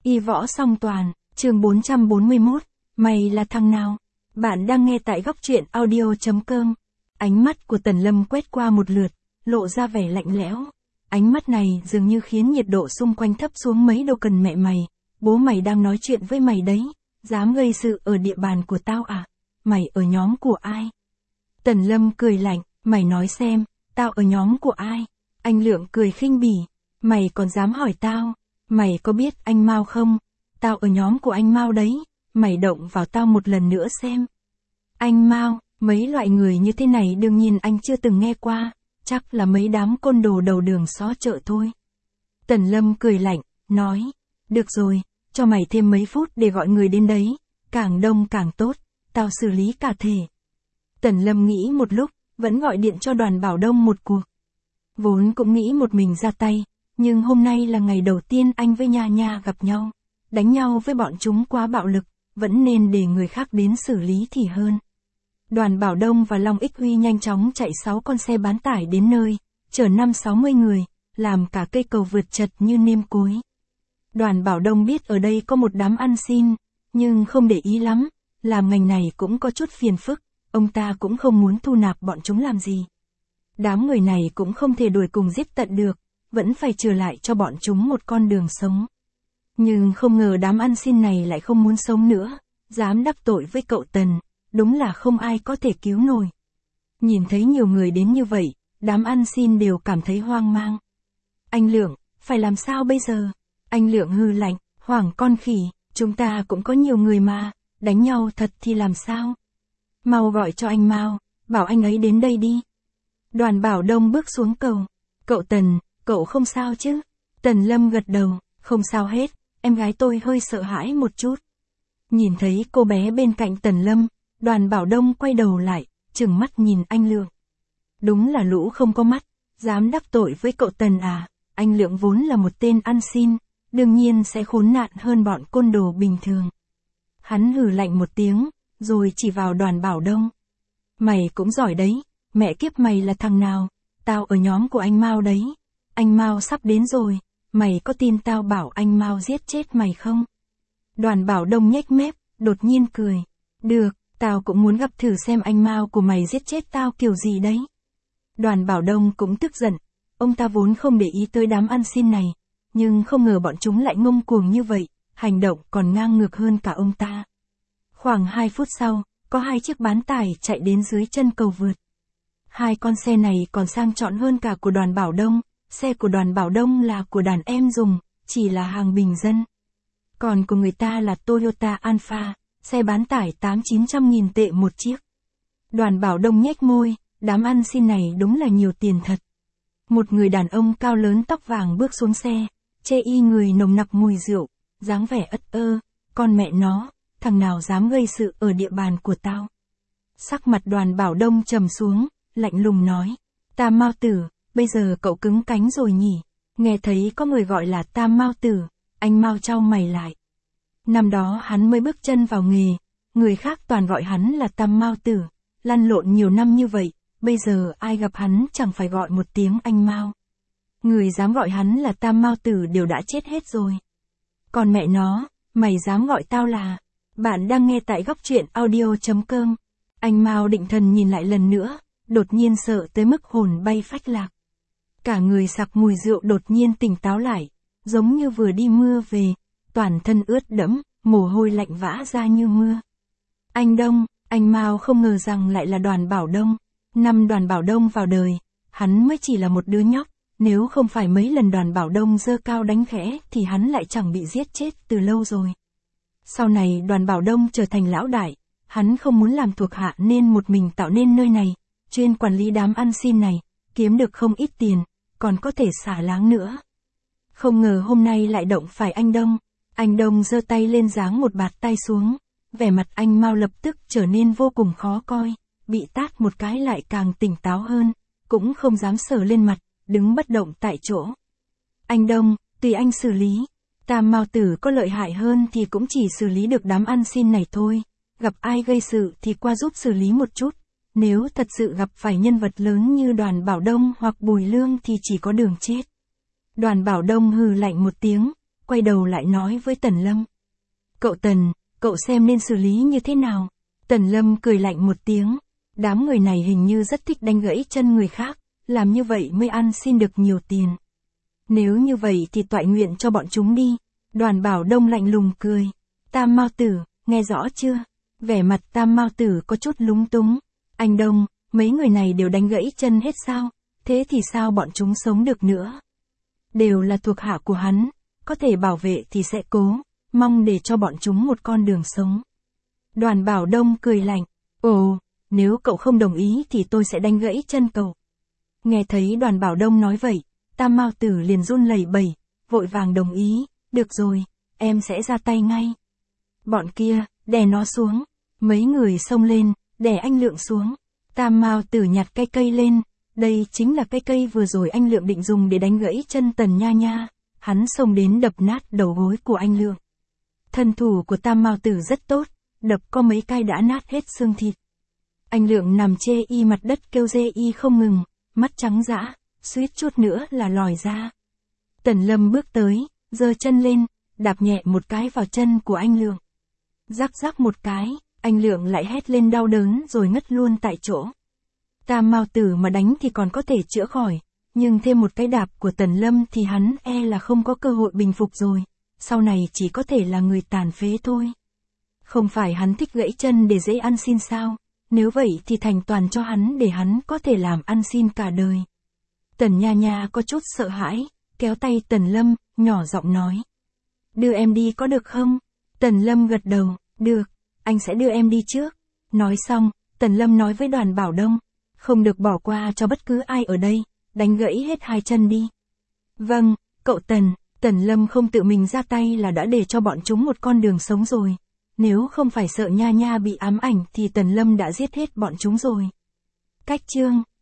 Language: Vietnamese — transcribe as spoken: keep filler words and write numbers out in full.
Y võ song toàn, chương bốn trăm bốn mươi mốt, mày là thằng nào? Bạn đang nghe tại góc truyện audio.com. Ánh mắt của Tần Lâm quét qua một lượt, lộ ra vẻ lạnh lẽo. Ánh mắt này dường như khiến nhiệt độ xung quanh thấp xuống mấy độ. Cần mẹ mày, bố mày đang nói chuyện với mày đấy, dám gây sự ở địa bàn của tao à? Mày ở nhóm của ai? Tần Lâm cười lạnh, mày nói xem, tao ở nhóm của ai? Anh Lượng cười khinh bỉ, mày còn dám hỏi tao? Mày có biết anh Mao không? Tao ở nhóm của anh Mao đấy, mày động vào tao một lần nữa xem. Anh Mao, mấy loại người như thế này đương nhiên anh chưa từng nghe qua, chắc là mấy đám côn đồ đầu đường xó chợ thôi. Tần Lâm cười lạnh, nói, được rồi, cho mày thêm mấy phút để gọi người đến đấy, càng đông càng tốt, tao xử lý cả thể. Tần Lâm nghĩ một lúc, vẫn gọi điện cho Đoàn Bảo Đông một cuộc. Vốn cũng nghĩ một mình ra tay, nhưng hôm nay là ngày đầu tiên anh với Nha Nha gặp nhau. Đánh nhau với bọn chúng quá bạo lực, vẫn nên để người khác đến xử lý thì hơn. Đoàn Bảo Đông và Long Ích Huy nhanh chóng chạy sáu con xe bán tải đến nơi, chở năm sáu mươi người, làm cả cây cầu vượt chật như nêm cối. Đoàn Bảo Đông biết ở đây có một đám ăn xin, nhưng không để ý lắm, làm ngành này cũng có chút phiền phức, ông ta cũng không muốn thu nạp bọn chúng làm gì. Đám người này cũng không thể đuổi cùng giết tận được, vẫn phải trừ lại cho bọn chúng một con đường sống. Nhưng không ngờ đám ăn xin này lại không muốn sống nữa, dám đắc tội với cậu Tần, đúng là không ai có thể cứu nổi. Nhìn thấy nhiều người đến như vậy, đám ăn xin đều cảm thấy hoang mang. Anh Lượng, phải làm sao bây giờ? Anh Lượng hừ lạnh, hoảng con khỉ, chúng ta cũng có nhiều người mà, đánh nhau thật thì làm sao? Mau gọi cho anh Mao, bảo anh ấy đến đây đi. Đoàn Bảo Đông bước xuống cầu. Cậu Tần, cậu không sao chứ? Tần Lâm gật đầu, không sao hết, em gái tôi hơi sợ hãi một chút. Nhìn thấy cô bé bên cạnh Tần Lâm, Đoàn Bảo Đông quay đầu lại, trừng mắt nhìn anh Lượng. Đúng là lũ không có mắt, dám đắc tội với cậu Tần à? Anh Lượng vốn là một tên ăn xin, đương nhiên sẽ khốn nạn hơn bọn côn đồ bình thường. Hắn hừ lạnh một tiếng, rồi chỉ vào Đoàn Bảo Đông. Mày cũng giỏi đấy, mẹ kiếp mày là thằng nào? Tao ở nhóm của anh Mao đấy. Anh Mao sắp đến rồi, mày có tin tao bảo anh Mao giết chết mày không? Đoàn Bảo Đông nhếch mép, đột nhiên cười. Được, tao cũng muốn gặp thử xem anh Mao của mày giết chết tao kiểu gì đấy. Đoàn Bảo Đông cũng tức giận, ông ta vốn không để ý tới đám ăn xin này, nhưng không ngờ bọn chúng lại ngông cuồng như vậy, hành động còn ngang ngược hơn cả ông ta. Khoảng hai phút sau, có hai chiếc bán tải chạy đến dưới chân cầu vượt. Hai con xe này còn sang trọng hơn cả của Đoàn Bảo Đông, xe của Đoàn Bảo Đông là của đàn em dùng, chỉ là hàng bình dân. Còn của người ta là Toyota Alpha, xe bán tải tám chín trăm nghìn tệ một chiếc. Đoàn Bảo Đông nhếch môi, đám ăn xin này đúng là nhiều tiền thật. Một người đàn ông cao lớn tóc vàng bước xuống xe, chê y người nồng nặc mùi rượu, dáng vẻ ất ơ, con mẹ nó, thằng nào dám gây sự ở địa bàn của tao. Sắc mặt Đoàn Bảo Đông trầm xuống, lạnh lùng nói, Tam Mao Tử, bây giờ cậu cứng cánh rồi nhỉ? Nghe thấy có người gọi là Tam Mao Tử, anh Mao chau mày lại. Năm đó hắn mới bước chân vào nghề, người khác toàn gọi hắn là Tam Mao Tử, lăn lộn nhiều năm như vậy, bây giờ ai gặp hắn chẳng phải gọi một tiếng anh Mao. Người dám gọi hắn là Tam Mao Tử đều đã chết hết rồi. Còn mẹ nó, mày dám gọi tao là... Bạn đang nghe tại góc truyện audio.com. Anh Mao định thần nhìn lại lần nữa, đột nhiên sợ tới mức hồn bay phách lạc. Cả người sặc mùi rượu đột nhiên tỉnh táo lại, giống như vừa đi mưa về, toàn thân ướt đẫm, mồ hôi lạnh vã ra như mưa. Anh Đông, anh Mao không ngờ rằng lại là Đoàn Bảo Đông. Năm Đoàn Bảo Đông vào đời, hắn mới chỉ là một đứa nhóc, nếu không phải mấy lần Đoàn Bảo Đông giơ cao đánh khẽ thì hắn lại chẳng bị giết chết từ lâu rồi. Sau này Đoàn Bảo Đông trở thành lão đại, hắn không muốn làm thuộc hạ nên một mình tạo nên nơi này, chuyên quản lý đám ăn xin này, kiếm được không ít tiền, còn có thể xả láng nữa. Không ngờ hôm nay lại động phải anh Đông, anh Đông giơ tay lên giáng một bạt tay xuống, vẻ mặt anh Mao lập tức trở nên vô cùng khó coi, bị tát một cái lại càng tỉnh táo hơn, cũng không dám sờ lên mặt, đứng bất động tại chỗ. Anh Đông, tùy anh xử lý. Tam Mao Tử có lợi hại hơn thì cũng chỉ xử lý được đám ăn xin này thôi, gặp ai gây sự thì qua giúp xử lý một chút, nếu thật sự gặp phải nhân vật lớn như Đoàn Bảo Đông hoặc Bùi Lương thì chỉ có đường chết. Đoàn Bảo Đông hừ lạnh một tiếng, quay đầu lại nói với Tần Lâm. Cậu Tần, cậu xem nên xử lý như thế nào? Tần Lâm cười lạnh một tiếng. Đám người này hình như rất thích đánh gãy chân người khác, làm như vậy mới ăn xin được nhiều tiền. Nếu như vậy thì toại nguyện cho bọn chúng đi. Đoàn Bảo Đông lạnh lùng cười. Tam Mao Tử, nghe rõ chưa? Vẻ mặt Tam Mao Tử có chút lúng túng. Anh Đông, mấy người này đều đánh gãy chân hết sao? Thế thì sao bọn chúng sống được nữa? Đều là thuộc hạ của hắn, có thể bảo vệ thì sẽ cố, mong để cho bọn chúng một con đường sống. Đoàn Bảo Đông cười lạnh. Ồ, nếu cậu không đồng ý thì tôi sẽ đánh gãy chân cậu. Nghe thấy Đoàn Bảo Đông nói vậy, Tam Mao Tử liền run lẩy bẩy, vội vàng đồng ý. Được rồi, em sẽ ra tay ngay. Bọn kia, đè nó xuống. Mấy người xông lên, đè anh Lượng xuống. Tam Mao Tử nhặt cây cây lên. Đây chính là cây cây vừa rồi anh Lượng định dùng để đánh gãy chân Tần Nha Nha. Hắn xông đến đập nát đầu gối của anh Lượng. Thân thủ của Tam Mao Tử rất tốt, đập có mấy cái đã nát hết xương thịt. Anh Lượng nằm chê y mặt đất kêu dê y không ngừng, mắt trắng dã, suýt chút nữa là lòi ra. Tần Lâm bước tới, giơ chân lên, đạp nhẹ một cái vào chân của anh Lượng. Rắc rắc một cái, anh Lượng lại hét lên đau đớn rồi ngất luôn tại chỗ. Tam Mao Tử mà đánh thì còn có thể chữa khỏi, nhưng thêm một cái đạp của Tần Lâm thì hắn e là không có cơ hội bình phục rồi, sau này chỉ có thể là người tàn phế thôi. Không phải hắn thích gãy chân để dễ ăn xin sao, nếu vậy thì thành toàn cho hắn để hắn có thể làm ăn xin cả đời. Tần Nha Nha có chút sợ hãi, kéo tay Tần Lâm, nhỏ giọng nói. Đưa em đi có được không? Tần Lâm gật đầu, được, anh sẽ đưa em đi trước. Nói xong, Tần Lâm nói với Đoàn Bảo Đông, không được bỏ qua cho bất cứ ai ở đây, đánh gãy hết hai chân đi. Vâng, cậu Tần, Tần Lâm không tự mình ra tay là đã để cho bọn chúng một con đường sống rồi. Nếu không phải sợ Nha Nha bị ám ảnh thì Tần Lâm đã giết hết bọn chúng rồi. Cách chương